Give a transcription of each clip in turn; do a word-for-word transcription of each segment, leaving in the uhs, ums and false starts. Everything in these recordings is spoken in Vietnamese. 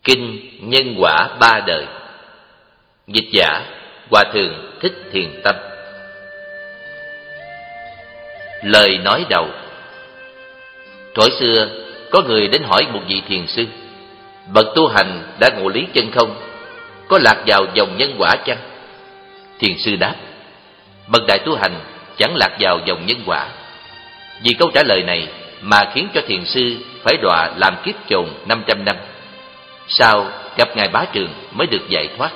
Kinh Nhân Quả Ba Đời. Dịch giả Hòa Thượng Thích Thiền Tâm. Lời nói đầu. Thuở xưa có người đến hỏi một vị thiền sư: bậc tu hành đã ngộ lý chân không, có lạc vào dòng nhân quả chăng? Thiền sư đáp: bậc đại tu hành chẳng lạc vào dòng nhân quả. Vì câu trả lời này mà khiến cho thiền sư phải đọa làm kiếp chồn năm trăm năm. Sau gặp ngài Bá Trường mới được giải thoát.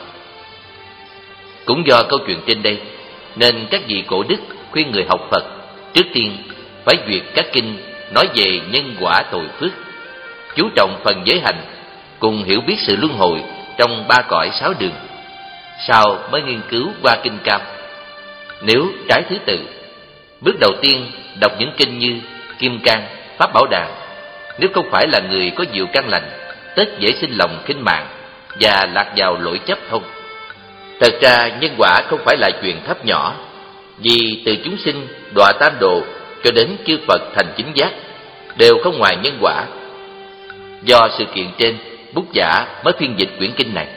Cũng do câu chuyện trên đây nên các vị cổ đức khuyên người học Phật trước tiên phải duyệt các kinh nói về nhân quả tội phước, chú trọng phần giới hành, cùng hiểu biết sự luân hồi trong ba cõi sáu đường, sau mới nghiên cứu qua kinh Cam. Nếu trái thứ tự, bước đầu tiên đọc những kinh như Kim Cang, Pháp Bảo Đàn, nếu không phải là người có nhiều căn lành, tất dễ sinh lòng khinh mạng và lạc vào lỗi chấp thông. Thật ra nhân quả không phải là chuyện thấp nhỏ, vì từ chúng sinh đọa tam độ cho đến chư Phật thành chính giác đều không ngoài nhân quả. Do sự kiện trên, Bút Giả mới phiên dịch quyển kinh này.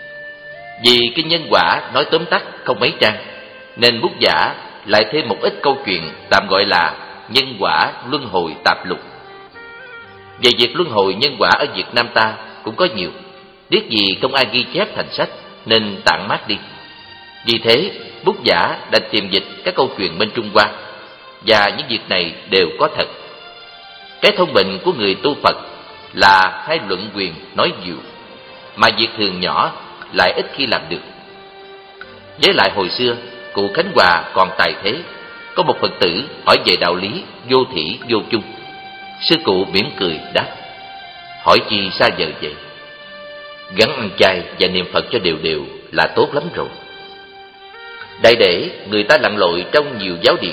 Vì kinh nhân quả nói tóm tắt không mấy trang, nên Bút Giả lại thêm một ít câu chuyện tạm gọi là nhân quả luân hồi tạp lục. Về việc luân hồi nhân quả ở Việt Nam ta cũng có nhiều, tiếc gì không ai ghi chép thành sách nên tản mát đi. Vì thế Bút Giả đã tìm dịch các câu chuyện bên Trung Hoa, và những việc này đều có thật. Cái thông bệnh của người tu Phật là hay luận quyền nói nhiều, mà việc thường nhỏ lại ít khi làm được. Với lại hồi xưa cụ Khánh Hòa còn tài thế, có một Phật tử hỏi về đạo lý vô thỉ vô chung. Sư cụ mỉm cười đáp: hỏi chi xa vời vậy? Gắn ăn chay và niệm Phật cho đều đều là tốt lắm rồi. Đại để người ta lặn lội trong nhiều giáo điển,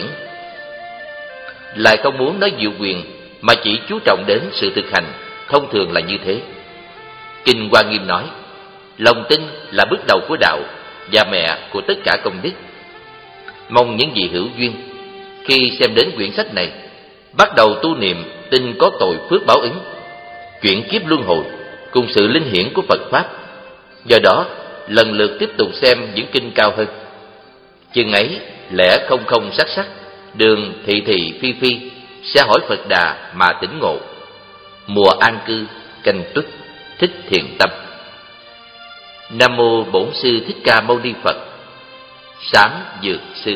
lại không muốn nói diệu quyền mà chỉ chú trọng đến sự thực hành, thông thường là như thế. Kinh Hoa Nghiêm nói: lòng tin là bước đầu của đạo và mẹ của tất cả công đức. Mong những vị hữu duyên khi xem đến quyển sách này bắt đầu tu niệm, tin có tội phước báo ứng, chuyển kiếp luân hồi cùng sự linh hiển của Phật Pháp. Do đó lần lượt tiếp tục xem những kinh cao hơn. Chừng ấy lẽ không không sắc sắc, đường thị thị phi phi, sẽ hỏi Phật Đà mà tỉnh ngộ. Mùa an cư canh tuất, Thích Thiền Tâm. Nam mô Bổn Sư Thích Ca Mâu Ni Phật. Sám Dược Sư.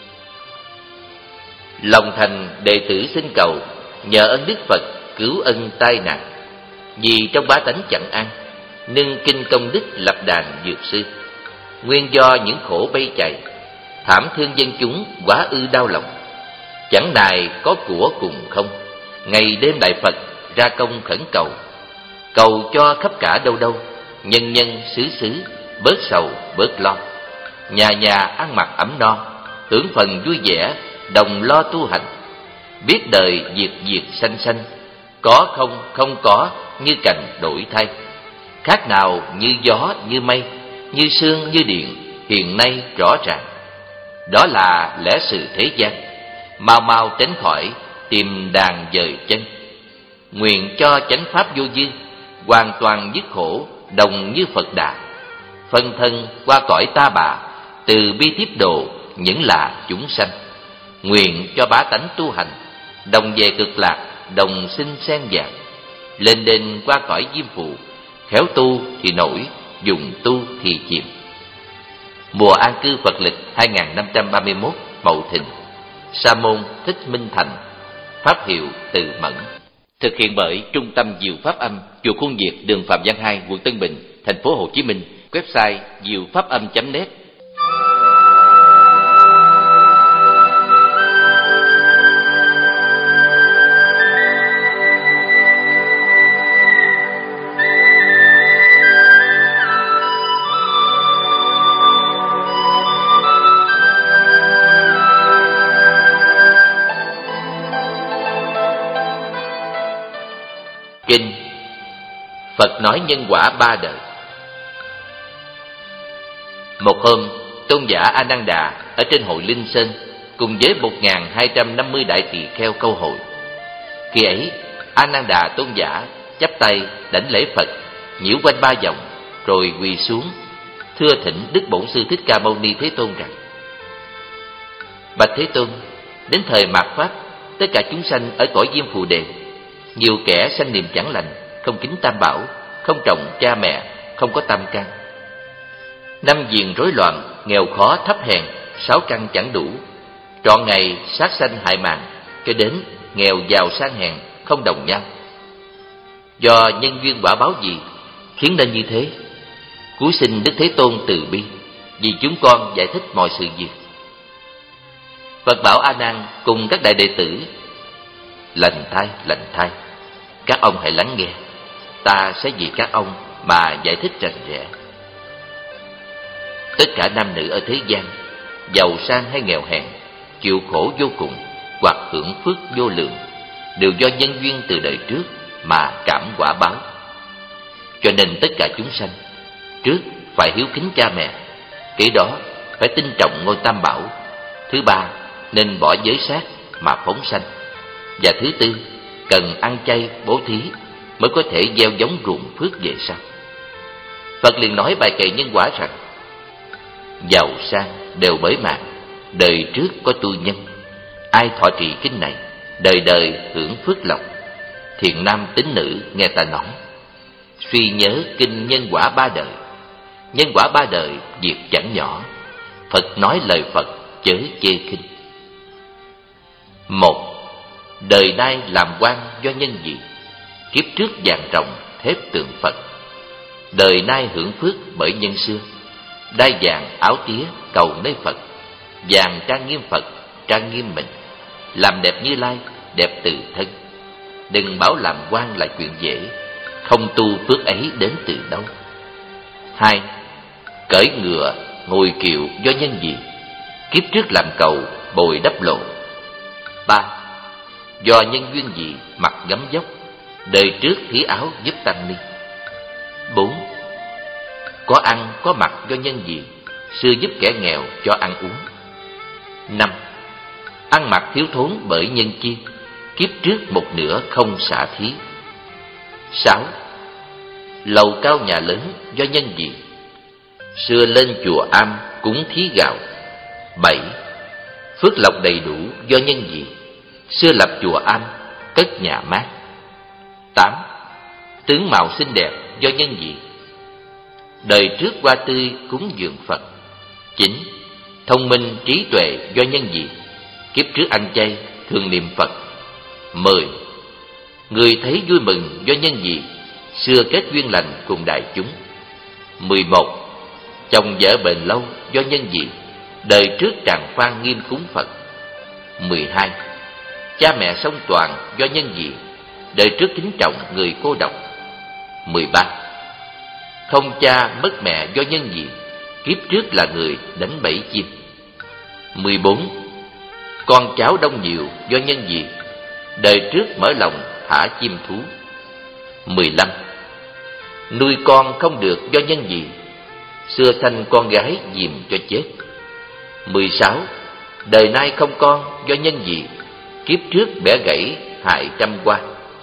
Lòng thành đệ tử xin cầu, nhờ ân Đức Phật cứu ân tai nạn. Vì trong bá tánh chẳng ăn, nâng kinh công đức lập đàn dược sư. Nguyên do những khổ bay chạy, thảm thương dân chúng quá ư đau lòng. Chẳng nài có của cùng không, ngày đêm đại Phật ra công khẩn cầu. Cầu cho khắp cả đâu đâu, nhân nhân xứ xứ, bớt sầu bớt lo. Nhà nhà ăn mặc ấm no, hưởng phần vui vẻ, đồng lo tu hành. Biết đời diệt diệt sanh sanh, có không không có như cành đổi thay. Khác nào như gió như mây, như sương như điện, hiện nay rõ ràng. Đó là lẽ sự thế gian, mau mau tránh khỏi, tìm đàn dời chân. Nguyện cho chánh pháp vô dư, hoàn toàn dứt khổ, đồng như Phật Đà. Phân thân qua cõi ta bà, từ bi tiếp độ những là chúng sanh. Nguyện cho bá tánh tu hành, đồng về cực lạc, đồng sinh sen vàng. Lên đên qua cõi diêm phù, khéo tu thì nổi, dùng tu thì chìm. Mùa an cư Phật lịch hai nghìn năm trăm ba mươi mốt Mậu Thìn. Sa môn Thích Minh Thành. Pháp hiệu Từ Mẫn. Thực hiện bởi Trung tâm Diệu Pháp Âm, chùa Khuôn Việt, đường Phạm Văn hai, quận Tân Bình, thành phố Hồ Chí Minh. Website diệu pháp âm chấm net. Kinh Phật nói nhân quả ba đời. Một hôm, tôn giả A Nan Đà ở trên hội Linh Sơn cùng với một nghìn hai trăm năm mươi đại tỳ kheo câu hội. Khi ấy, A Nan Đà tôn giả chắp tay đảnh lễ Phật nhiễu quanh ba vòng, rồi quỳ xuống thưa thỉnh Đức Bổn Sư Thích Ca Mâu Ni Thế Tôn rằng: Bạch Thế Tôn, đến thời mạt Pháp, tất cả chúng sanh ở cõi Diêm Phù Đề, nhiều kẻ sanh niềm chẳng lành, không kính Tam Bảo, không trọng cha mẹ, không có tam căn. Năm diền rối loạn, nghèo khó thấp hèn, sáu căn chẳng đủ, trọn ngày sát sanh hại mạng, cho đến nghèo giàu sang hèn không đồng nhau. Do nhân duyên quả báo gì khiến nên như thế? Cúi xin Đức Thế Tôn từ bi, vì chúng con giải thích mọi sự việc. Phật bảo A Nan cùng các đại đệ tử: Lành thay, lành thay, các ông hãy lắng nghe, ta sẽ vì các ông mà giải thích rành rẽ. Tất cả nam nữ ở thế gian, giàu sang hay nghèo hèn, chịu khổ vô cùng hoặc hưởng phước vô lượng, đều do nhân duyên từ đời trước mà cảm quả báo. Cho nên tất cả chúng sanh, trước phải hiếu kính cha mẹ, kế đó phải tin trọng ngôi Tam Bảo, thứ ba nên bỏ giới sát mà phóng sanh, và thứ tư cần ăn chay bố thí mới có thể gieo giống ruộng phước về sau. Phật liền nói bài kệ nhân quả rằng: Giàu sang đều bởi mạng, đời trước có tu nhân. Ai thọ trì kinh này, đời đời hưởng phước lộc. Thiện nam tín nữ nghe ta nói, suy nhớ kinh nhân quả ba đời. Nhân quả ba đời việc chẳng nhỏ, Phật nói lời Phật chớ chê khinh. Một, đời nay làm quan do nhân gì? Kiếp trước vàng rồng thép tượng Phật. Đời nay hưởng phước bởi nhân xưa, đai vàng áo tía cầu nơi Phật. Vàng trang nghiêm Phật, trang nghiêm mình, làm đẹp Như Lai, đẹp từ thân. Đừng bảo làm quan là chuyện dễ, không tu phước ấy đến từ đâu. Hai, cởi ngựa ngồi kiệu do nhân gì? Kiếp trước làm cầu bồi đắp lộ. Ba, do nhân duyên gì mặc gấm dốc, đời trước thí áo giúp tăng ni. Bốn, có ăn có mặc do nhân gì? Xưa giúp kẻ nghèo cho ăn uống. Năm, ăn mặc thiếu thốn bởi nhân chi, kiếp trước một nửa không xả thí. Sáu, lầu cao nhà lớn do nhân gì? Xưa lên chùa am cúng thí gạo. Bảy, phước lộc đầy đủ do nhân gì? Xưa lập chùa am, cất nhà mát. Tám, tướng mạo xinh đẹp do nhân gì? Đời trước hoa tươi cúng dường Phật. Chín, thông minh trí tuệ do nhân gì? Kiếp trước ăn chay thường niệm Phật. Mười, người thấy vui mừng do nhân gì? Xưa kết duyên lành cùng đại chúng. Mười một, chồng vợ bền lâu do nhân gì? Đời trước tràng phan nghiêm cúng Phật. Mười hai, cha mẹ song toàn do nhân gì? Đời trước kính trọng người cô độc. Mười ba, không cha mất mẹ do nhân gì? Kiếp trước là người đánh bẫy chim. Mười bốn, con cháu đông nhiều do nhân gì? Đời trước mở lòng thả chim thú. Mười lăm, nuôi con không được do nhân gì? Xưa sanh con gái dìm cho chết. Mười sáu, đời nay không con do nhân gì? Kiếp trước bẻ gãy hại trăm qua.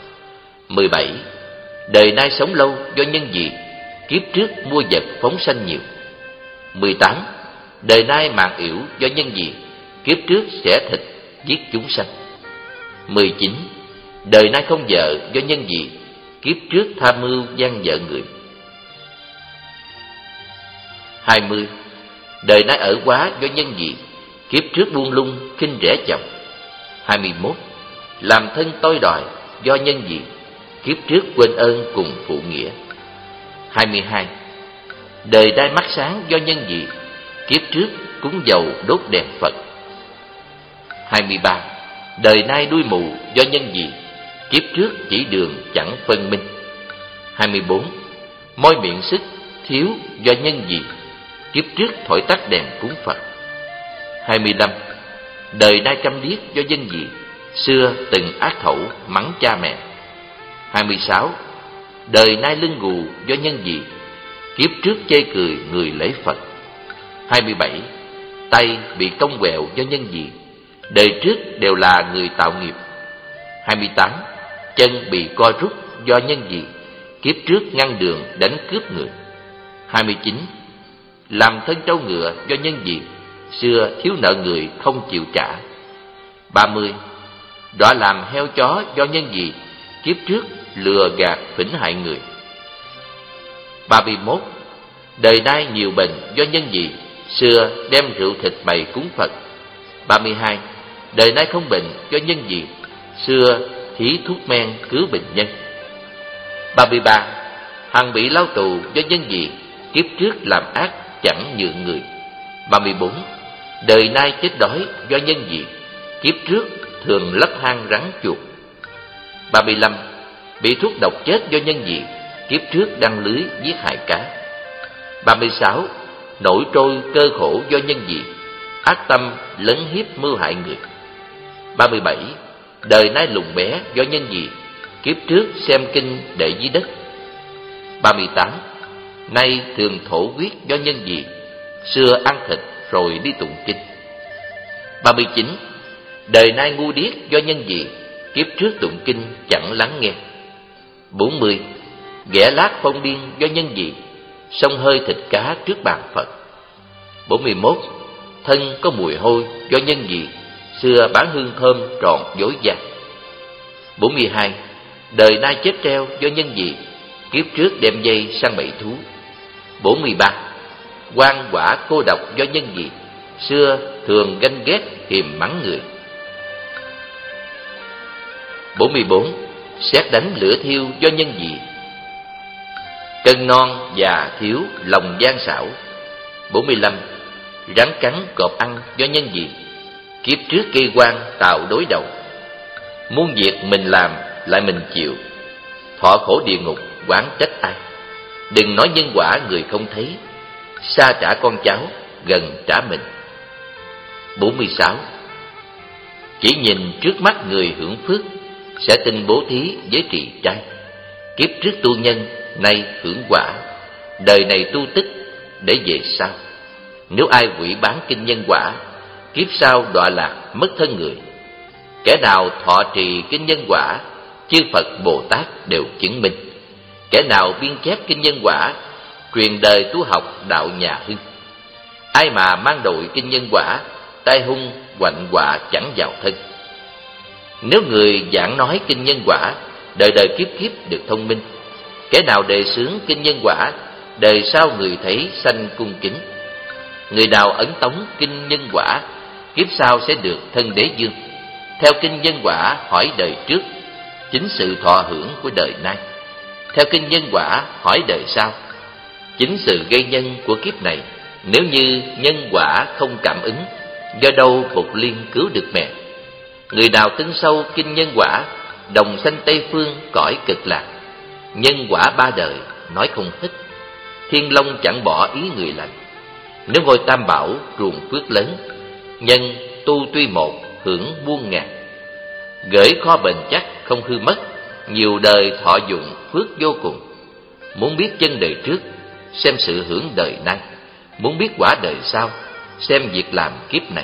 Mười bảy, đời nay sống lâu do nhân gì? Kiếp trước mua vật phóng sanh nhiều. Mười tám, đời nay mạng yểu do nhân gì? Kiếp trước xẻ thịt giết chúng sanh. Mười chín, đời nay không vợ do nhân gì? Kiếp trước tham mưu gian vợ người. Hai mươi, đời nay ở quá do nhân gì? Kiếp trước buông lung khinh rẻ chồng. Hai mươi mốt, làm thân tôi đòi do nhân gì? Kiếp trước quên ơn cùng phụ nghĩa. Hai mươi hai, đời nay mắt sáng do nhân gì? Kiếp trước cúng dầu đốt đèn Phật. Hai mươi ba, đời nay đuôi mù do nhân gì? Kiếp trước chỉ đường chẳng phân minh. Hai mươi bốn, môi miệng sức thiếu do nhân gì? Kiếp trước thổi tắt đèn cúng Phật. Hai mươi lăm, đời nay câm điếc do nhân gì? Xưa từng ác khẩu mắng cha mẹ. Hai mươi sáu, đời nay lưng gù do nhân gì? Kiếp trước chê cười người lễ Phật. Hai mươi bảy, tay bị cong quẹo do nhân gì? Đời trước đều là người tạo nghiệp. Hai mươi tám, chân bị co rút do nhân gì? kiếp trước ngăn đường đánh cướp người. Hai mươi chín. Làm thân trâu ngựa do nhân gì? Xưa thiếu nợ người không chịu trả. Ba mươi. Đọa làm heo chó do nhân gì? Kiếp trước lừa gạt phỉnh hại người. Ba mươi mốt. Đời nay nhiều bệnh do nhân gì? Xưa đem rượu thịt bày cúng Phật. Ba mươi hai. Đời nay không bệnh do nhân gì? Xưa thí thuốc men cứu bệnh nhân. Ba mươi ba. Hằng bị lao tù do nhân gì? Kiếp trước làm ác chẳng nhượng người. Ba mươi bốn. Đời nay chết đói do nhân gì? Kiếp trước thường lấp hang rắn chuột. Ba mươi lăm. Bị thuốc độc chết do nhân gì? Kiếp trước đăng lưới giết hại cá. Ba mươi sáu. Nổi trôi cơ khổ do nhân gì? Ác tâm lấn hiếp mưu hại người. Ba mươi bảy. Đời nay lùng bé do nhân gì? Kiếp trước xem kinh để dưới đất. Ba mươi tám. Nay thường thổ huyết do nhân gì? Xưa ăn thịt rồi đi tụng kinh. Ba mươi chín. Đời nay ngu điếc do nhân gì? Kiếp trước tụng kinh chẳng lắng nghe. Bốn mươi. Ghẻ lát phong điên do nhân gì? Xông hơi thịt cá trước bàn Phật. Bốn mươi mốt. Thân có mùi hôi do nhân gì? Xưa bán hương thơm tròn dối gian. Bốn mươi hai. Đời nay chết treo do nhân gì? Kiếp trước đem dây săn bẫy thú. Bốn mươi ba. Quan quả cô độc do nhân gì? Xưa thường ganh ghét hiềm mắng người. Bốn mươi bốn. Sét đánh lửa thiêu do nhân gì? Cân non già thiếu lòng gian xảo. Bốn mươi lăm. Rắn cắn cọp ăn do nhân gì? Kiếp trước gây quan tạo đối đầu. Muôn việc mình làm lại mình chịu, thọ khổ địa ngục oán trách ai? Đừng nói nhân quả người không thấy, xa trả con cháu gần trả mình. Bốn mươi sáu. Chỉ nhìn trước mắt người hưởng phước, sẽ tin bố thí với trì trai. Kiếp trước tu nhân, nay hưởng quả, đời này tu tích để về sau. Nếu ai hủy bán kinh nhân quả, kiếp sau đọa lạc mất thân người. Kẻ nào thọ trì kinh nhân quả, chư Phật Bồ Tát đều chứng minh. Kẻ nào biên chép kinh nhân quả, truyền đời tu học đạo nhà hưng. Ai mà mang đội kinh nhân quả, tai hung hoạnh họa chẳng vào thân. Nếu người giảng nói kinh nhân quả, đời đời kiếp kiếp được thông minh. Kẻ nào đề xướng kinh nhân quả, đời sau người thấy sanh cung kính. Người nào ấn tống kinh nhân quả, kiếp sau sẽ được thân đế dương. Theo kinh nhân quả hỏi đời trước, chính sự thọ hưởng của đời nay. Theo kinh nhân quả hỏi đời sau, chính sự gây nhân của kiếp này. Nếu như nhân quả không cảm ứng, do đâu Phục Liên cứu được mẹ. Người nào tin sâu kinh nhân quả, đồng sanh Tây Phương cõi cực lạc. Nhân quả ba đời nói không hết, Thiên Long chẳng bỏ ý người lành. Nếu ngôi Tam Bảo ruồng phước lớn, nhân tu tuy một hưởng muôn ngàn. Gửi kho bền chắc không hư mất, nhiều đời thọ dụng phước vô cùng. Muốn biết chân đời trước, xem sự hưởng đời nay. Muốn biết quả đời sau, xem việc làm kiếp này.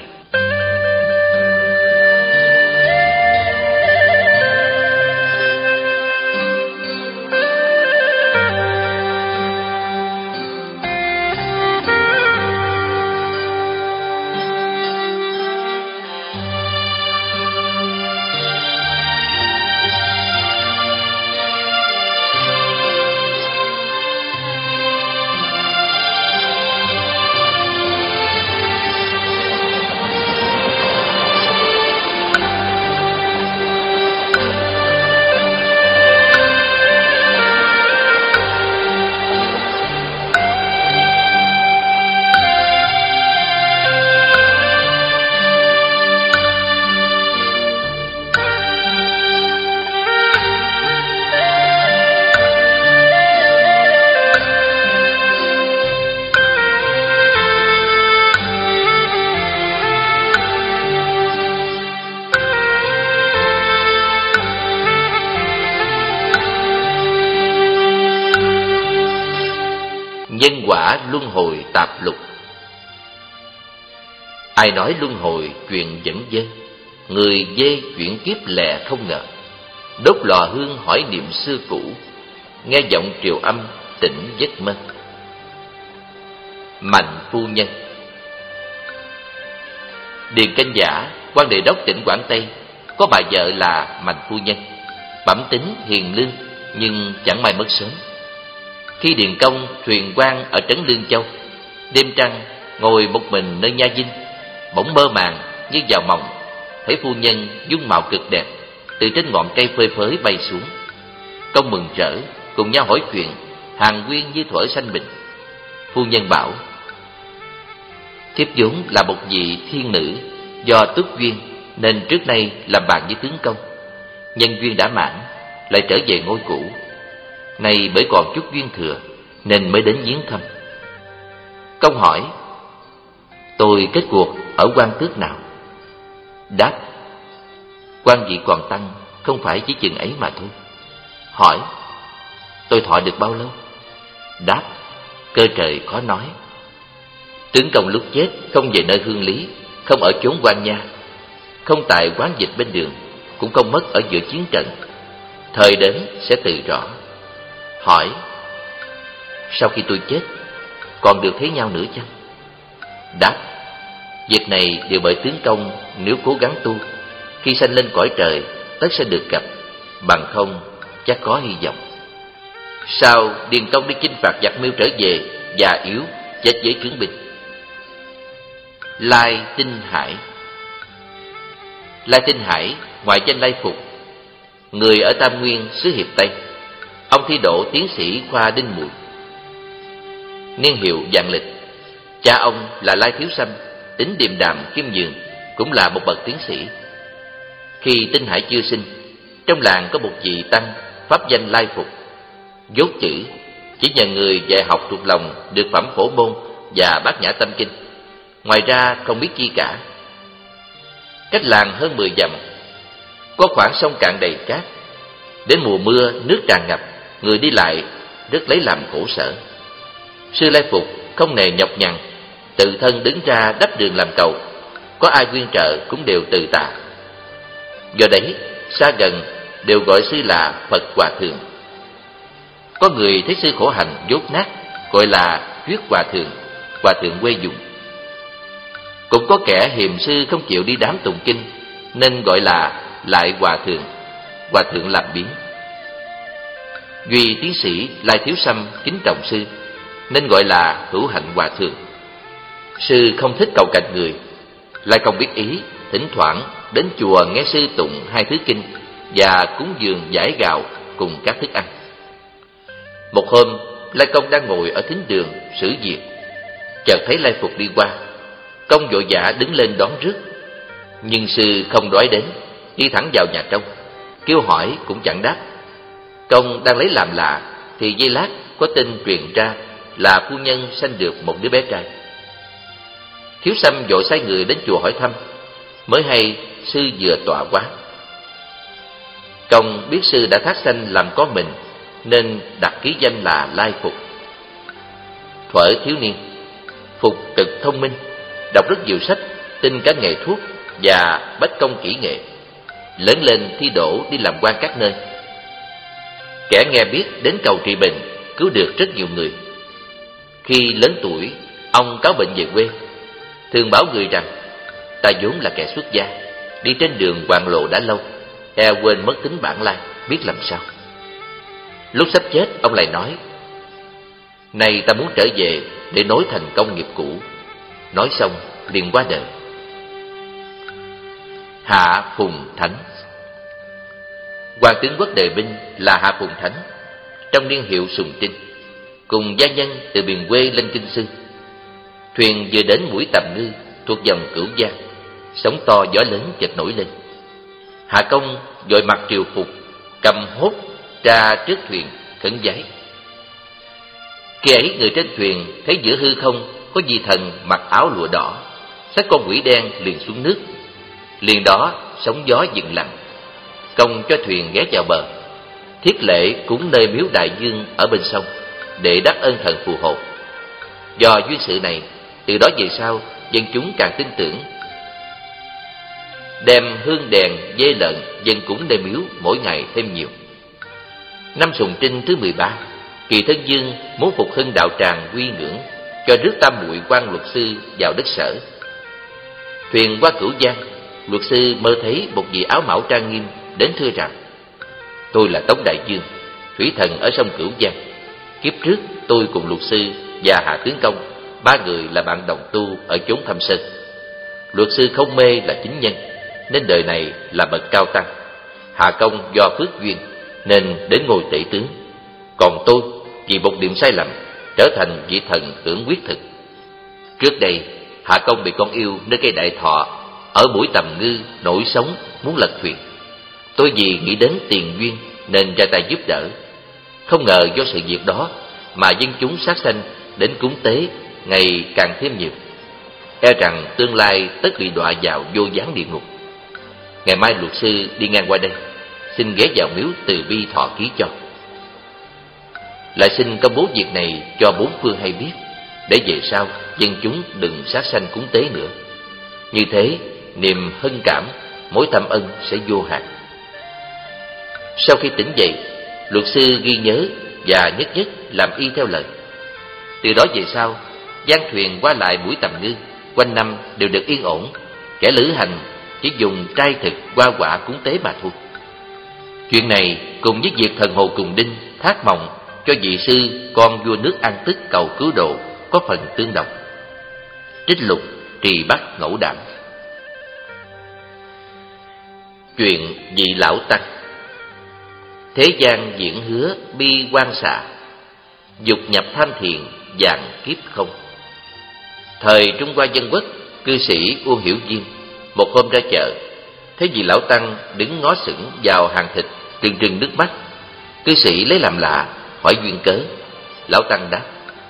Nhân quả luân hồi tạp lục. Ai nói luân hồi chuyện dẫn dơ, người dê chuyện kiếp lẹ không ngờ. Đốt lò hương hỏi niệm xưa cũ, nghe giọng triều âm tỉnh giấc mơ. Mạnh phu nhân. Điền Canh Giả, quan đề đốc tỉnh Quảng Tây, có bà vợ là Mạnh phu nhân, bẩm tính hiền lương nhưng chẳng may mất sớm. Khi Điền Công thuyền quan ở trấn Lương Châu, đêm trăng ngồi một mình nơi nha dinh, bỗng mơ màng như vào mộng, thấy phu nhân dung mạo cực đẹp từ trên ngọn cây phơi phới bay xuống. Công mừng rỡ cùng nhau hỏi chuyện, hàn huyên như thuở sanh bình. Phu nhân bảo: thiếp vốn là một vị thiên nữ, do túc duyên nên trước nay làm bạn với tướng công. Nhân duyên đã mãn, lại trở về ngôi cũ. Nay bởi còn chút duyên thừa nên mới đến viếng thăm. Công hỏi: tôi kết cuộc ở quan tước nào? Đáp: quan vị còn tăng, không phải chỉ chừng ấy mà thôi. Hỏi: tôi thọ được bao lâu? Đáp: cơ trời khó nói. Tướng công lúc chết không về nơi hương lý, không ở chốn quan nha, không tại quán dịch bên đường, cũng không mất ở giữa chiến trận. Thời đến sẽ tự rõ. Hỏi: sau khi tôi chết còn được thấy nhau nữa chăng? Đáp: việc này đều bởi tướng công nếu cố gắng tu, khi sanh lên cõi trời tất sẽ được gặp, bằng không chắc có hy vọng. Sau Điền Công đi chinh phạt giặc Miêu trở về, già yếu chết với trướng binh. Lai Tinh Hải. Lai Tinh Hải ngoại danh Lai Phục, người ở Tam Nguyên xứ Hiệp Tây. Ông thi đỗ tiến sĩ khoa Đinh Mùi, niên hiệu Vạn Lịch. Cha ông là Lai Thiếu Sâm, tính Điềm Đàm Kim Nhường, cũng là một bậc tiến sĩ. Khi Tinh Hải chưa sinh, trong làng có một vị tăng pháp danh Lai Phục, dốt chữ, chỉ nhờ người dạy học thuộc lòng được phẩm phổ môn và bát nhã tâm kinh, ngoài ra không biết chi cả. Cách làng hơn mười dặm có khoảng sông cạn đầy cát. Đến mùa mưa nước tràn ngập, người đi lại rất lấy làm khổ sở. Sư Lai Phục không nề nhọc nhằn, tự thân đứng ra đắp đường làm cầu, có ai quyên trợ cũng đều từ tạ. Do đấy xa gần đều gọi sư là Phật Hòa Thượng. Có người thấy sư khổ hạnh dốt nát, gọi là Thuyết Hòa Thượng, Hòa Thượng quê dùng. Cũng có kẻ hiềm sư không chịu đi đám tụng kinh, nên gọi là Lại Hòa Thượng, Hòa Thượng làm biến. Duy tiến sĩ Lai Thiếu Sâm kính trọng sư, nên gọi là Hữu Hạnh Hòa Thượng. Sư không thích cầu cạnh người, lại không biết ý, thỉnh thoảng đến chùa nghe sư tụng hai thứ kinh và cúng dường giải gạo cùng các thức ăn. Một hôm, Lai Công đang ngồi ở thính đường xử việc, chợt thấy Lai Phục đi qua. Công vội vã đứng lên đón rước, nhưng sư không đói đến, đi thẳng vào nhà trong, kêu hỏi cũng chẳng đáp. Công đang lấy làm lạ thì giây lát có tin truyền ra là phu nhân sanh được một đứa bé trai. Thiếu Sâm vội sai người đến chùa hỏi thăm, mới hay sư vừa tọa quá. Công biết sư đã thác sanh làm con mình, nên đặt ký danh là Lai Phục. Thuở thiếu niên, Phục cực thông minh, đọc rất nhiều sách, tin cả nghề thuốc và bách công kỹ nghệ. Lớn lên thi đỗ đi làm quan các nơi. Kẻ nghe biết đến cầu trị bệnh, cứu được rất nhiều người. Khi lớn tuổi, ông cáo bệnh về quê, thường bảo người rằng: ta vốn là kẻ xuất gia, đi trên đường hoạn lộ đã lâu, e quên mất tính bản lai, biết làm sao. Lúc sắp chết, ông lại nói: nay ta muốn trở về để nối thành công nghiệp cũ. Nói xong liền qua đời. Hạ Phùng Thánh. Hoàng tướng quốc Đề Binh là Hạ Phùng Thánh, trong niên hiệu Sùng Trinh, cùng gia nhân từ miền quê lên kinh sư. Thuyền vừa đến mũi Tầm Ngư thuộc dòng Cửu Giang, sóng to gió lớn chợt nổi lên. Hạ Công vội mặc triều phục, cầm hốt ra trước thuyền khấn vái. Khi ấy người trên thuyền thấy giữa hư không có vị thần mặc áo lụa đỏ, xách con quỷ đen liền xuống nước. Liền đó sóng gió dừng lặng. Công cho thuyền ghé vào bờ, thiết lễ cúng nơi miếu đại dương ở bên sông để đáp ơn thần phù hộ. Do duyên sự này, từ đó về sau dân chúng càng tin tưởng, đem hương đèn dê lợn dâng cúng nơi miếu mỗi ngày thêm nhiều. Năm Sùng Trinh thứ mười ba, Kỳ Thân Dương muốn phục hưng đạo tràng Quy Ngưỡng, cho rước Tam Muội quan luật sư vào đất Sở. Thuyền qua Cửu Giang, luật sư mơ thấy một vị áo mão trang nghiêm đến thưa rằng: tôi là Tống Đại Dương, thủy thần ở sông Cửu Giang. Kiếp trước tôi cùng luật sư và Hạ Tướng Công, ba người là bạn đồng tu ở chốn Thâm Sơn. Luật sư không mê là chính nhân, nên đời này là bậc cao tăng. Hạ Công do phước duyên nên đến ngôi tể tướng. Còn tôi vì một điểm sai lầm trở thành vị thần tưởng quyết thực. Trước đây Hạ Công bị con yêu nơi cây đại thọ ở mũi Tầm Ngư nổi sóng muốn lật thuyền. Tôi vì nghĩ đến tiền duyên nên ra tay giúp đỡ. Không ngờ do sự việc đó mà dân chúng sát sanh đến cúng tế ngày càng thêm nhiều, e rằng tương lai tất bị đọa vào vô gián địa ngục. Ngày mai luật sư đi ngang qua đây, xin ghé vào miếu Từ Bi thọ ký cho. Lại xin công bố việc này cho bốn phương hay biết, để về sau dân chúng đừng sát sanh cúng tế nữa. Như thế niềm hân cảm, mối thâm ân sẽ vô hạn. Sau khi tỉnh dậy, luật sư ghi nhớ và nhất nhất làm y theo lời. Từ đó về sau, giang thuyền qua lại mũi Tầm Ngư quanh năm đều được yên ổn. Kẻ lữ hành chỉ dùng trai thực qua quả cúng tế mà thôi. Chuyện này cùng với việc thần Hồ Cùng Đinh thác mộng cho vị sư con vua nước An Tức cầu cứu độ có phần tương đồng. Trích lục Trì Bắc Ngẫu Đảm. Chuyện vị lão tăng. Thế gian diễn hứa bi quan xạ, dục nhập tham thiền vạn kiếp không. Thời Trung Hoa Dân Quốc, cư sĩ Uông Hiểu Diên một hôm ra chợ, thấy vị lão tăng đứng ngó sững vào hàng thịt, trừng trừng nước mắt. Cư sĩ lấy làm lạ, hỏi duyên cớ. Lão tăng đáp: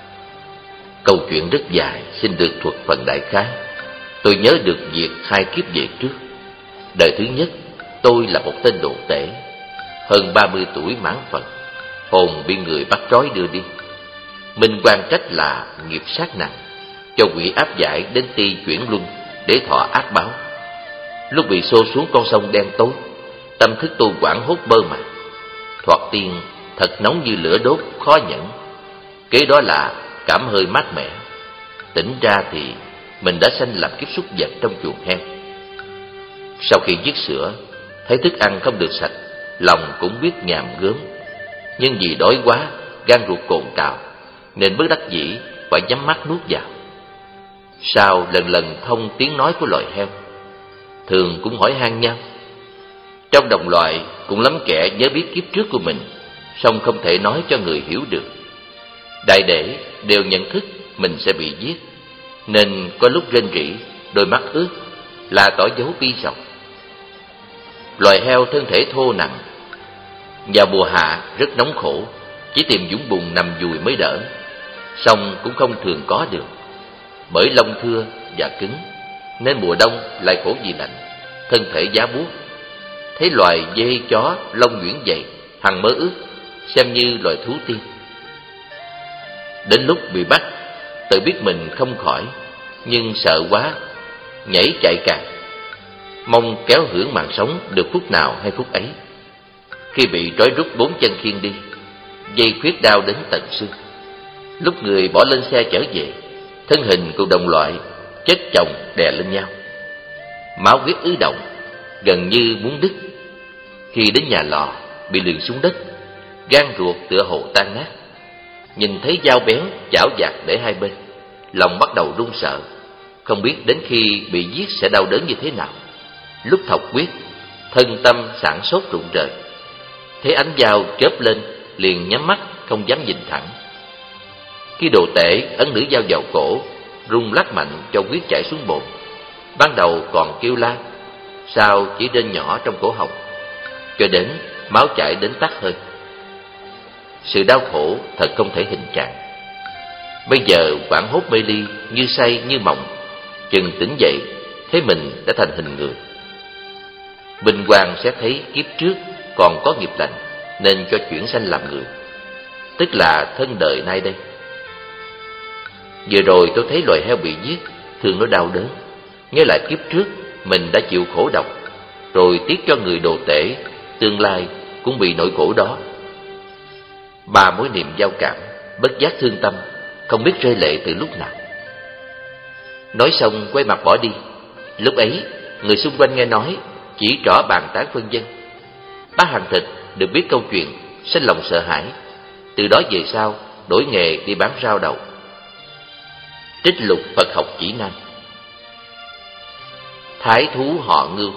câu chuyện rất dài, xin được thuật phần đại khái. Tôi nhớ được việc hai kiếp về trước. Đời thứ nhất, tôi là một tên đồ tể, hơn ba mươi tuổi mãn phận, hồn bị người bắt trói đưa đi. Minh quan trách là nghiệp sát nặng, cho quỷ áp giải đến Ti chuyển luân để thọ ác báo. Lúc bị xô xuống con sông đen tối, tâm thức tôi hoảng hốt mơ màng. Thoạt tiên thật nóng như lửa đốt, khó nhẫn. Kế đó là cảm hơi mát mẻ. Tỉnh ra thì mình đã sanh làm kiếp súc vật trong chuồng heo. Sau khi giết sữa, thấy thức ăn không được sạch, lòng cũng biết nhàm gớm. Nhưng vì đói quá, gan ruột cồn cào, nên bất đắc dĩ phải nhắm mắt nuốt vào. Sau lần lần thông tiếng nói của loài heo, thường cũng hỏi han nhau. Trong đồng loại cũng lắm kẻ nhớ biết kiếp trước của mình, song không thể nói cho người hiểu được. Đại để đều nhận thức mình sẽ bị giết, nên có lúc rên rỉ, đôi mắt ướt, là tỏ dấu bi sầu. Loài heo thân thể thô nặng, vào mùa hạ rất nóng khổ, chỉ tìm vũng bùn nằm dùi mới đỡ, song cũng không thường có được. Bởi lông thưa và cứng, nên mùa đông lại khổ vì lạnh, thân thể giá buốt. Thấy loài dê chó lông nhuyễn dày, hằng mơ ướt, xem như loài thú tiên. Đến lúc bị bắt, tự biết mình không khỏi, nhưng sợ quá, nhảy chạy càng, mong kéo hưởng mạng sống được phút nào hay phút ấy. Khi bị trói rút bốn chân khiêng đi, dây khuyết đau đến tận xương. Lúc người bỏ lên xe trở về, thân hình cùng đồng loại chất chồng đè lên nhau, máu huyết ứ động, gần như muốn đứt. Khi đến nhà lò, bị lường xuống đất, gan ruột tựa hồ tan nát. Nhìn thấy dao bén chảo dạt để hai bên, lòng bắt đầu run sợ, không biết đến khi bị giết sẽ đau đớn như thế nào. Lúc thọc huyết, thân tâm sảng sốt rụng rời. Thấy ánh dao chớp lên, liền nhắm mắt không dám nhìn thẳng. Khi đồ tể ấn nữ dao vào cổ, rung lắc mạnh cho huyết chảy xuống bồn. Ban đầu còn kêu la, sau chỉ rên nhỏ trong cổ họng, cho đến máu chảy đến tắt hơi. Sự đau khổ thật không thể hình trạng. Bây giờ hoảng hốt mê ly, như say như mộng. Chừng tỉnh dậy, thấy mình đã thành hình người. Bình Hoàng sẽ thấy kiếp trước còn có nghiệp lành, nên cho chuyển sanh làm người, tức là thân đời nay đây. Vừa rồi tôi thấy loài heo bị giết, thường nó đau đớn, nhớ lại kiếp trước mình đã chịu khổ độc, rồi tiếc cho người đồ tể tương lai cũng bị nỗi khổ đó. Ba mối niệm giao cảm, bất giác thương tâm, không biết rơi lệ từ lúc nào. Nói xong quay mặt bỏ đi. Lúc ấy người xung quanh nghe nói, chỉ trỏ bàn tán phân dân. Bác Hàng Thịt được biết câu chuyện, sinh lòng sợ hãi. Từ đó về sau đổi nghề đi bán rau đậu. Trích lục Phật học chỉ nam. Thái thú họ Ngưu.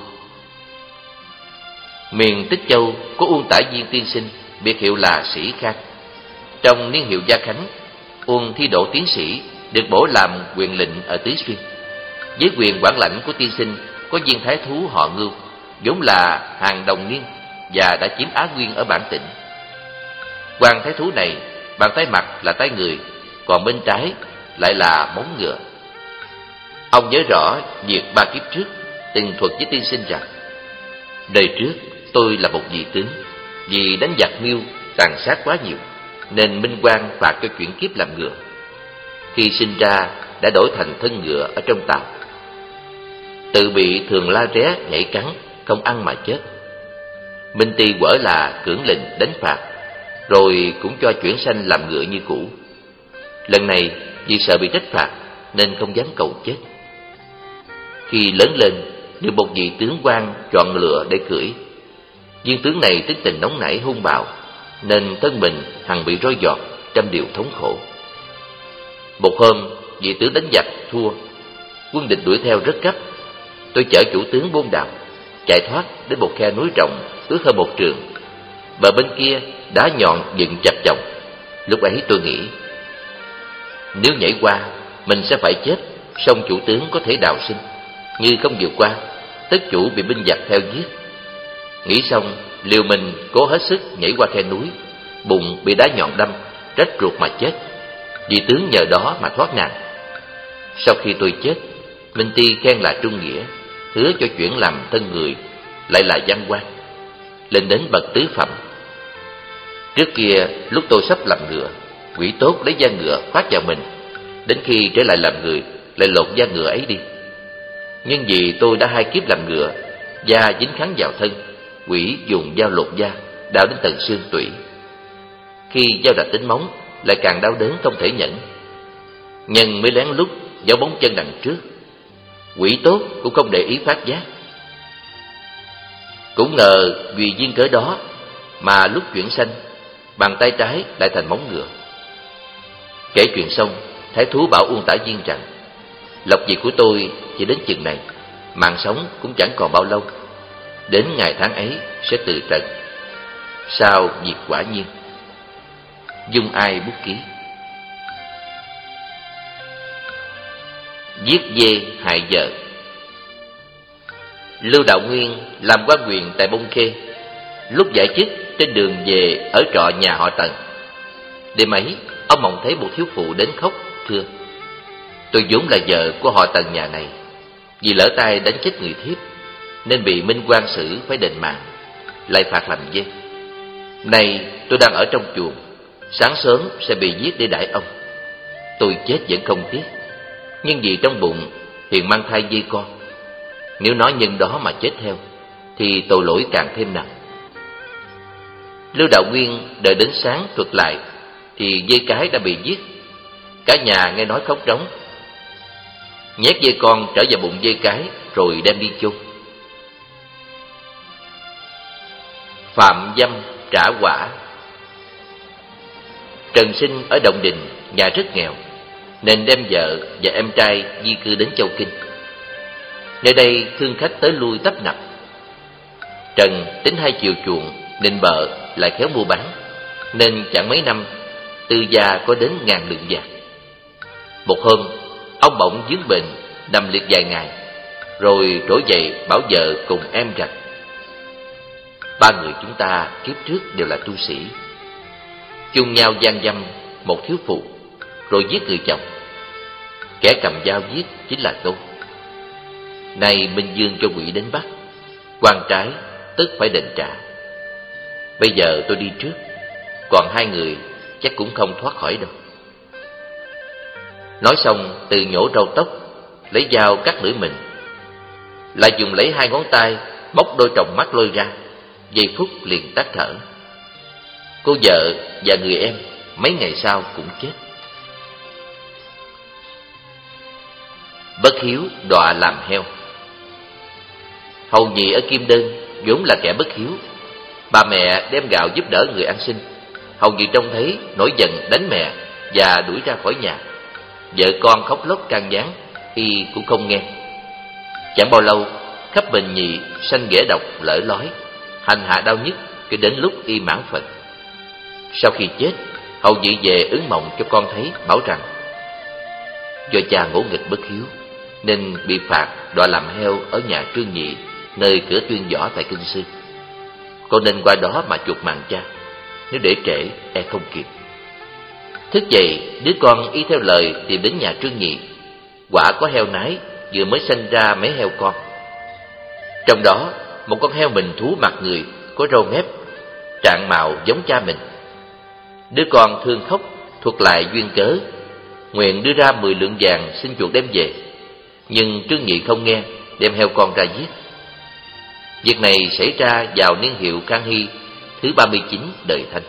Miền Tích Châu có Uông Tả Viên tiên sinh, biệt hiệu là Sĩ Khang. Trong niên hiệu Gia Khánh, Uông thi đỗ tiến sĩ, được bổ làm quyền lệnh ở Tứ Xuyên. Với quyền quản lãnh của tiên sinh có viên thái thú họ Ngưu, vốn là hàng đồng niên và đã chiếm Á Nguyên ở bản tỉnh. Quan thái thú này, bàn tay mặt là tay người, còn bên trái lại là móng ngựa. Ông nhớ rõ việc ba kiếp trước từng thuật với tiên sinh rằng: đời trước tôi là một vị tướng, vì đánh giặc Miêu tàn sát quá nhiều nên Minh Quang phạt cho chuyển kiếp làm ngựa. Khi sinh ra đã đổi thành thân ngựa ở trong tàu, tự bị Thường La Ré nhảy cắn, không ăn mà chết. Minh Ti quở là cưỡng lệnh đánh phạt, rồi cũng cho chuyển sanh làm ngựa như cũ. Lần này vì sợ bị trách phạt nên không dám cầu chết. Khi lớn lên, được một vị tướng quan chọn lựa để cưỡi. Viên tướng này tính tình nóng nảy hung bạo, nên thân mình hằng bị roi giọt, trăm điều thống khổ. Một hôm, vị tướng đánh giặc thua, quân địch đuổi theo rất gấp. Tôi chở chủ tướng buôn đào, chạy thoát đến một khe núi rộng ước hơn một trường. Bờ bên kia đá nhọn dựng chặt chồng. Lúc ấy tôi nghĩ, nếu nhảy qua mình sẽ phải chết, song chủ tướng có thể đào sinh. Như không vượt qua, tất chủ bị binh giặc theo giết. Nghĩ xong, liều mình cố hết sức nhảy qua khe núi, bụng bị đá nhọn đâm, rách ruột mà chết. Vị tướng nhờ đó mà thoát nạn. Sau khi tôi chết, Minh Ti khen là trung nghĩa, hứa cho chuyển làm thân người, lại là văn quan, lên đến bậc tứ phẩm. Trước kia lúc tôi sắp làm ngựa, quỷ tốt lấy da ngựa khoác vào mình, đến khi trở lại làm người lại lột da ngựa ấy đi. Nhưng vì tôi đã hai kiếp làm ngựa, da dính kháng vào thân, quỷ dùng dao lột da, đau đến tận xương tủy. Khi dao đặt đến móng, lại càng đau đớn không thể nhẫn. Nhân mới lén lút giấu bóng chân đằng trước, quỷ tốt cũng không để ý phát giác. Cũng ngờ vì duyên cớ đó mà lúc chuyển sanh, bàn tay trái lại thành móng ngựa. Kể chuyện xong, thái thú bảo Uông Tả Viên rằng: lộc việc của tôi chỉ đến chừng này, mạng sống cũng chẳng còn bao lâu. Đến ngày tháng ấy sẽ từ trần. Sao việc quả nhiên. Dung Ai bút ký. Giết dê hại vợ. Lưu Đạo Nguyên làm quan quyền tại Bông Khê. Lúc giải chức trên đường về ở trọ nhà họ Tần. Đêm ấy ông mộng thấy một thiếu phụ đến khóc thưa: tôi vốn là vợ của họ Tần nhà này, vì lỡ tay đánh chết người thiếp nên bị Minh Quang xử phải đền mạng, lại phạt làm dê. Nay tôi đang ở trong chuồng, sáng sớm sẽ bị giết để đãi ông. Tôi chết vẫn không tiếc, nhưng vì trong bụng hiện mang thai dê con. Nếu nói nhân đó mà chết theo thì tội lỗi càng thêm nặng. Lưu Đạo Nguyên đợi đến sáng thuật lại thì dê cái đã bị giết. Cả nhà nghe nói khóc trống, nhét dê con trở vào bụng dê cái rồi đem đi chôn. Phạm dâm trả quả. Trần Sinh ở Động Đình, nhà rất nghèo, nên đem vợ và em trai di cư đến Châu Kinh. Nơi đây thương khách tới lui tấp nập. Trần tính hai chiều chuộng, nên bợ lại khéo mua bán, nên chẳng mấy năm tư gia có đến ngàn lượng vàng. Một hôm, ông bỗng vướng bệnh, nằm liệt vài ngày, rồi trỗi dậy bảo vợ cùng em rằng: ba người chúng ta kiếp trước đều là tu sĩ, chung nhau gian dâm một thiếu phụ, rồi giết người chồng. Kẻ cầm dao giết chính là tôi. Nay Minh Dương cho quỷ đến bắt, quan trái tức phải đền trả. Bây giờ tôi đi trước, còn hai người chắc cũng không thoát khỏi đâu. Nói xong từ nhổ râu tóc, lấy dao cắt lưỡi mình, lại dùng lấy hai ngón tay bóc đôi tròng mắt lôi ra, giây phút liền tắt thở. cô vợ và người em mấy ngày sau cũng chết. Bất hiếu đọa làm heo. Hầu nhị ở Kim Đơn vốn là kẻ bất hiếu. Bà mẹ đem gạo giúp đỡ người ăn xin. Hầu nhị trông thấy nổi giận đánh mẹ và đuổi ra khỏi nhà. Vợ con khóc lóc can gián, y cũng không nghe. Chẳng bao lâu, khắp Bình Nhị sanh ghẻ độc lở lói, hành hạ đau nhức cho đến lúc y mãn phận. Sau khi chết, hầu nhị về ứng mộng cho con thấy, bảo rằng do cha ngỗ nghịch bất hiếu nên bị phạt đọa làm heo ở nhà Trương Nhị, nơi cửa tuyên võ tại Kinh Sư. Con nên qua đó mà chuộc mạng cha, nếu để trễ e không kịp. Thức dậy, đứa con y theo lời tìm đến nhà Trương Nhị. Quả có heo nái vừa mới sanh ra mấy heo con. Trong đó, một con heo mình thú mặt người, có râu mép, trạng mạo giống cha mình. Đứa con thương khóc, thuật lại duyên cớ, nguyện đưa ra mười lượng vàng xin chuộc đem về. Nhưng Trương Nhị không nghe, đem heo con ra giết. Việc này xảy ra vào niên hiệu Khang Hy thứ ba mươi chín đời Thanh.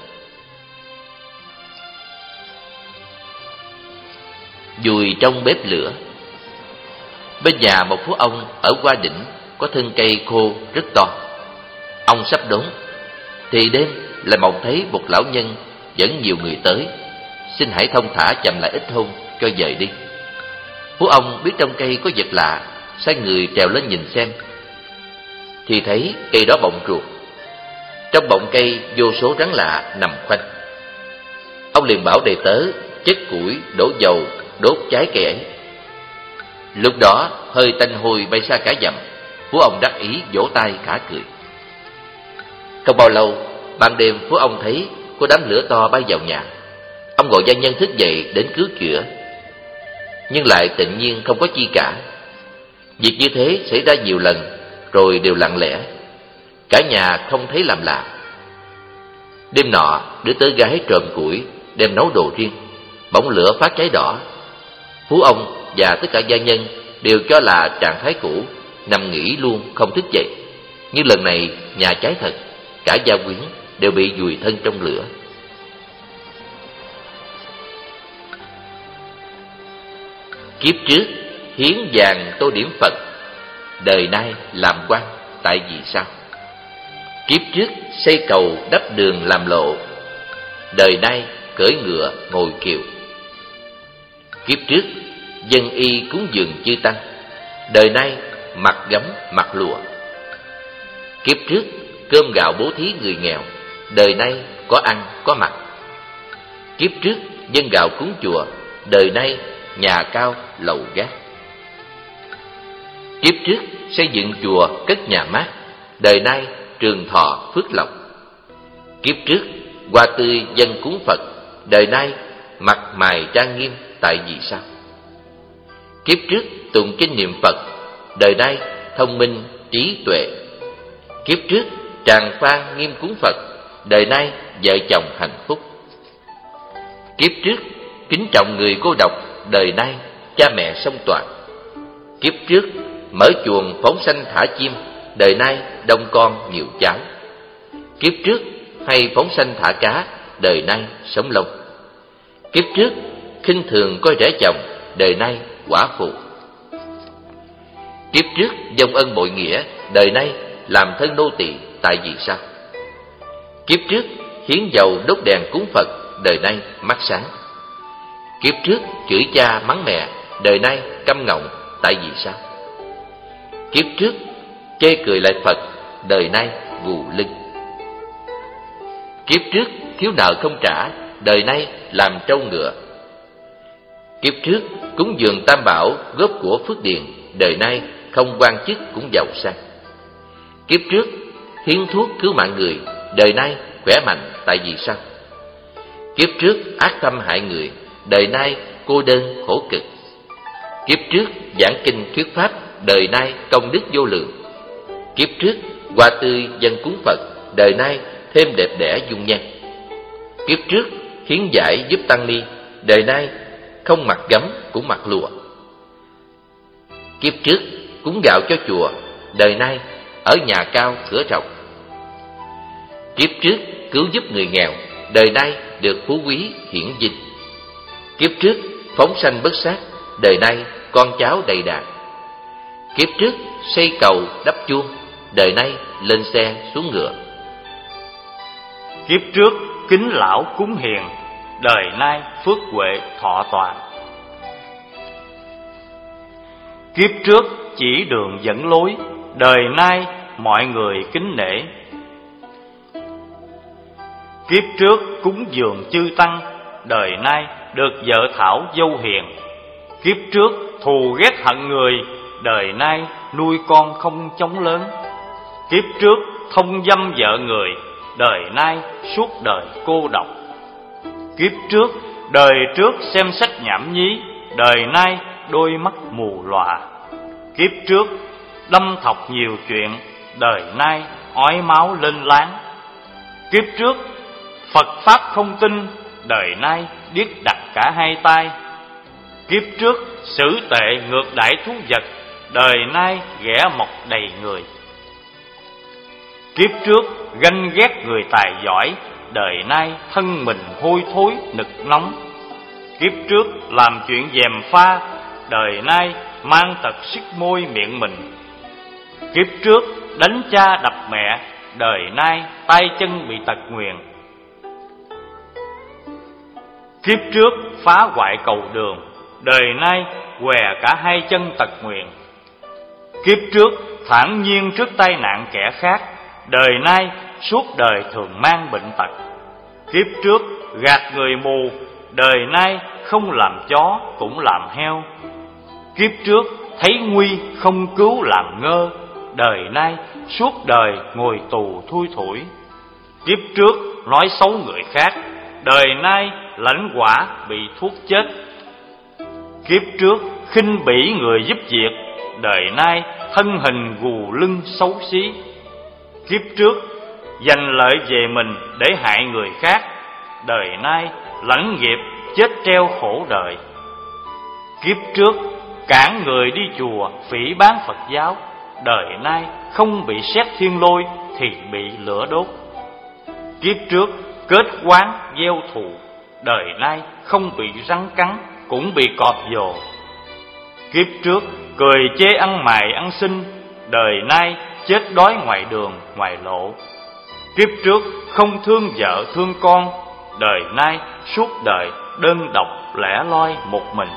Dùi trong bếp lửa. Bên nhà một phú ông ở Hoa Đỉnh có thân cây khô rất to. Ông sắp đốn thì đêm lại mộng thấy một lão nhân dẫn nhiều người tới, xin hãy thông thả chậm lại ít hôm cho dời đi. Phú ông biết trong cây có vật lạ, sai người trèo lên nhìn xem, thì thấy cây đó bọng ruột. Trong bọng cây vô số rắn lạ nằm khoanh. Ông liền bảo đầy tớ chất củi đổ dầu đốt cháy cây ấy. Lúc đó hơi tanh hôi bay xa cả dặm. Phú ông đắc ý vỗ tay khả cười. Không bao lâu, ban đêm phú ông thấy có đám lửa to bay vào nhà. Ông gọi gia nhân thức dậy đến cứu chữa, nhưng lại tự nhiên không có chi cả. Việc như thế xảy ra nhiều lần, rồi đều lặng lẽ, cả nhà không thấy làm lạ. Đêm nọ, đứa tớ gái trộm củi đem nấu đồ riêng, bỗng lửa phát cháy đỏ. Phú ông và tất cả gia nhân đều cho là trạng thái cũ, nằm nghỉ luôn không thức dậy. Nhưng lần này nhà cháy thật, cả gia quyến đều bị vùi thân trong lửa. Kiếp trước hiến vàng tô điểm Phật, đời nay làm quan tại vì sao? Kiếp trước xây cầu đắp đường làm lộ, đời nay cưỡi ngựa ngồi kiệu. Kiếp trước dân y cúng dường chư tăng, đời nay mặc gấm mặc lụa. Kiếp trước cơm gạo bố thí người nghèo, đời nay có ăn có mặc. Kiếp trước dân gạo cúng chùa, đời nay nhà cao lầu gác. Kiếp trước xây dựng chùa cất nhà mát, đời nay trường thọ phước lộc. Kiếp trước hoa tươi dân cúng Phật, đời nay mặt mày trang nghiêm tại vì sao? Kiếp trước tụng kinh niệm Phật, đời nay thông minh trí tuệ. Kiếp trước tràng phan nghiêm cúng Phật, đời nay vợ chồng hạnh phúc. Kiếp trước kính trọng người cô độc, đời nay cha mẹ song toàn. Kiếp trước mở chuồng phóng sanh thả chim, đời nay đông con nhiều cháu. Kiếp trước hay phóng sanh thả cá, đời nay sống lâu. Kiếp trước khinh thường coi rẻ chồng, đời nay quả phụ. Kiếp trước vong ân bội nghĩa, đời nay làm thân nô tỳ tại vì sao? Kiếp trước hiến dầu đốt đèn cúng Phật, đời nay mắt sáng. Kiếp trước chửi cha mắng mẹ, đời nay câm ngọng tại vì sao? Kiếp trước chê cười lại Phật, đời nay gù lưng. Kiếp trước thiếu nợ không trả, đời nay làm trâu ngựa. Kiếp trước cúng dường tam bảo góp của phước điền, đời nay không quan chức cũng giàu sang. Kiếp trước hiến thuốc cứu mạng người, đời nay khỏe mạnh tại vì sao? Kiếp trước ác tâm hại người, đời nay cô đơn khổ cực. Kiếp trước giảng kinh thuyết pháp, đời nay công đức vô lượng. Kiếp trước hoa tươi dân cúng Phật, đời nay thêm đẹp đẽ dung nhan. Kiếp trước hiến giải giúp tăng ni, đời nay không mặc gấm cũng mặc lụa. Kiếp trước cúng gạo cho chùa, đời nay ở nhà cao cửa rộng. Kiếp trước cứu giúp người nghèo, đời nay được phú quý hiển vinh. Kiếp trước phóng sanh bất sát, đời nay con cháu đầy đàn. Kiếp trước xây cầu đắp chuông, đời nay lên xe xuống ngựa. Kiếp trước kính lão cúng hiền, đời nay phước huệ thọ toàn. Kiếp trước chỉ đường dẫn lối, đời nay mọi người kính nể. Kiếp trước cúng dường chư tăng, đời nay được vợ thảo dâu hiền. Kiếp trước thù ghét hận người, đời nay nuôi con không chống lớn. Kiếp trước thông dâm vợ người, đời nay suốt đời cô độc. Kiếp trước đời trước xem sách nhảm nhí, đời nay đôi mắt mù lòa. Kiếp trước đâm thọc nhiều chuyện, đời nay ói máu lên láng. Kiếp trước Phật pháp không tin, đời nay điếc đặt cả hai tai. Kiếp trước xử tệ ngược đãi thú vật, đời nay ghẻ mọc đầy người. Kiếp trước ganh ghét người tài giỏi, đời nay thân mình hôi thối nực nóng. Kiếp trước làm chuyện gièm pha, đời nay mang tật sức môi miệng mình. Kiếp trước đánh cha đập mẹ, đời nay tay chân bị tật nguyền. Kiếp trước phá hoại cầu đường, đời nay què cả hai chân tật nguyền. Kiếp trước thản nhiên trước tai nạn kẻ khác, đời nay suốt đời thường mang bệnh tật. Kiếp trước gạt người mù, đời nay không làm chó cũng làm heo. Kiếp trước thấy nguy không cứu làm ngơ, đời nay suốt đời ngồi tù thui thủi. Kiếp trước nói xấu người khác, đời nay lãnh quả bị thuốc chết. Kiếp trước khinh bỉ người giúp việc, đời nay thân hình gù lưng xấu xí. Kiếp trước giành lợi về mình để hại người khác, đời nay lãnh nghiệp chết treo khổ đời. Kiếp trước cản người đi chùa phỉ báng Phật giáo, đời nay không bị sét thiên lôi thì bị lửa đốt. Kiếp trước kết oán gieo thù, đời nay không bị rắn cắn cũng bị cọp vồ. Kiếp trước cười chê ăn mày ăn xin, đời nay chết đói ngoài đường ngoài lộ. Kiếp trước không thương vợ thương con, đời nay suốt đời đơn độc lẻ loi một mình.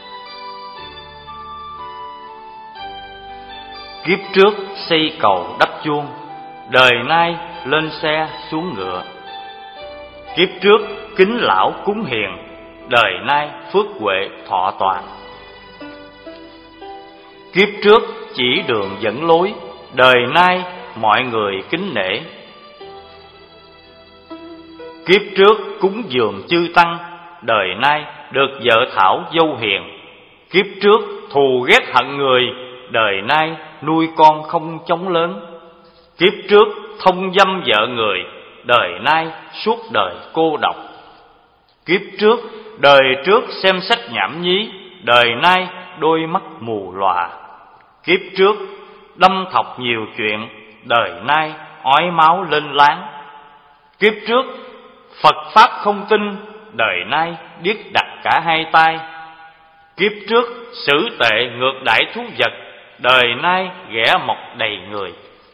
Kiếp trước xây cầu đắp chuông, đời nay lên xe xuống ngựa. Kiếp trước kính lão cúng hiền, đời nay phước huệ thọ toàn. Kiếp trước chỉ đường dẫn lối, đời nay mọi người kính nể. Kiếp trước cúng dường chư tăng, đời nay được vợ thảo dâu hiền. Kiếp trước thù ghét hận người, đời nay nuôi con không chống lớn. Kiếp trước thông dâm vợ người, đời nay suốt đời cô độc. Kiếp trước đời trước xem sách nhảm nhí, đời nay đôi mắt mù lòa. Kiếp trước đâm thọc nhiều chuyện, đời nay ói máu lên láng. Kiếp trước Phật pháp không tin, đời nay điếc đặt cả hai tai. Kiếp trước xử tệ ngược đãi thú vật, đời nay ghẻ mọc đầy người.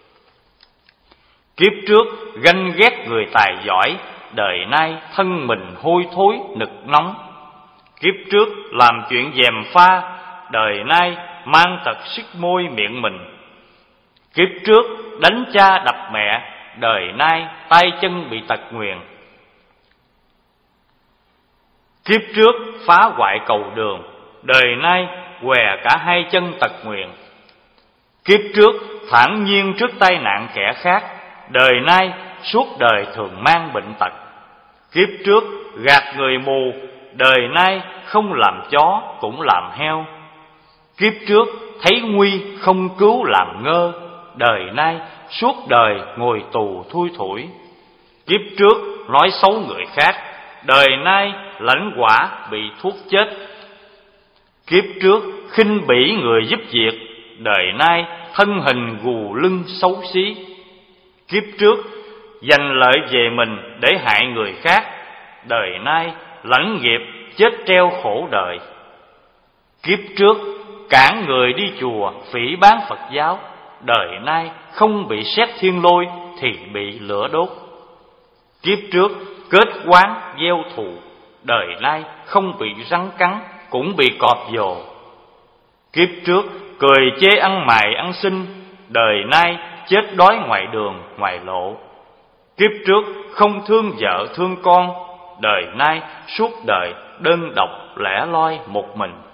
Kiếp trước ganh ghét người tài giỏi, đời nay thân mình hôi thối nực nóng. Kiếp trước làm chuyện gièm pha, đời nay mang tật sức môi miệng mình. Kiếp trước đánh cha đập mẹ, đời nay tay chân bị tật nguyền. Kiếp trước phá hoại cầu đường, đời nay què cả hai chân tật nguyền. Kiếp trước thản nhiên trước tai nạn kẻ khác, đời nay suốt đời thường mang bệnh tật. Kiếp trước gạt người mù, đời nay không làm chó cũng làm heo. Kiếp trước thấy nguy không cứu làm ngơ, đời nay suốt đời ngồi tù thui thủi. Kiếp trước nói xấu người khác, đời nay lãnh quả bị thuốc chết. Kiếp trước khinh bỉ người giúp việc, đời nay thân hình gù lưng xấu xí. Kiếp trước dành lợi về mình để hại người khác, đời nay lãnh nghiệp chết treo khổ đời. Kiếp trước cản người đi chùa phỉ báng Phật giáo, đời nay không bị sét thiên lôi thì bị lửa đốt. Kiếp trước kết oán gieo thù, đời nay không bị rắn cắn cũng bị cọp vồ. Kiếp trước cười chê ăn mày ăn xin, đời nay chết đói ngoài đường ngoài lộ. Kiếp trước không thương vợ thương con, đời nay suốt đời đơn độc lẻ loi một mình.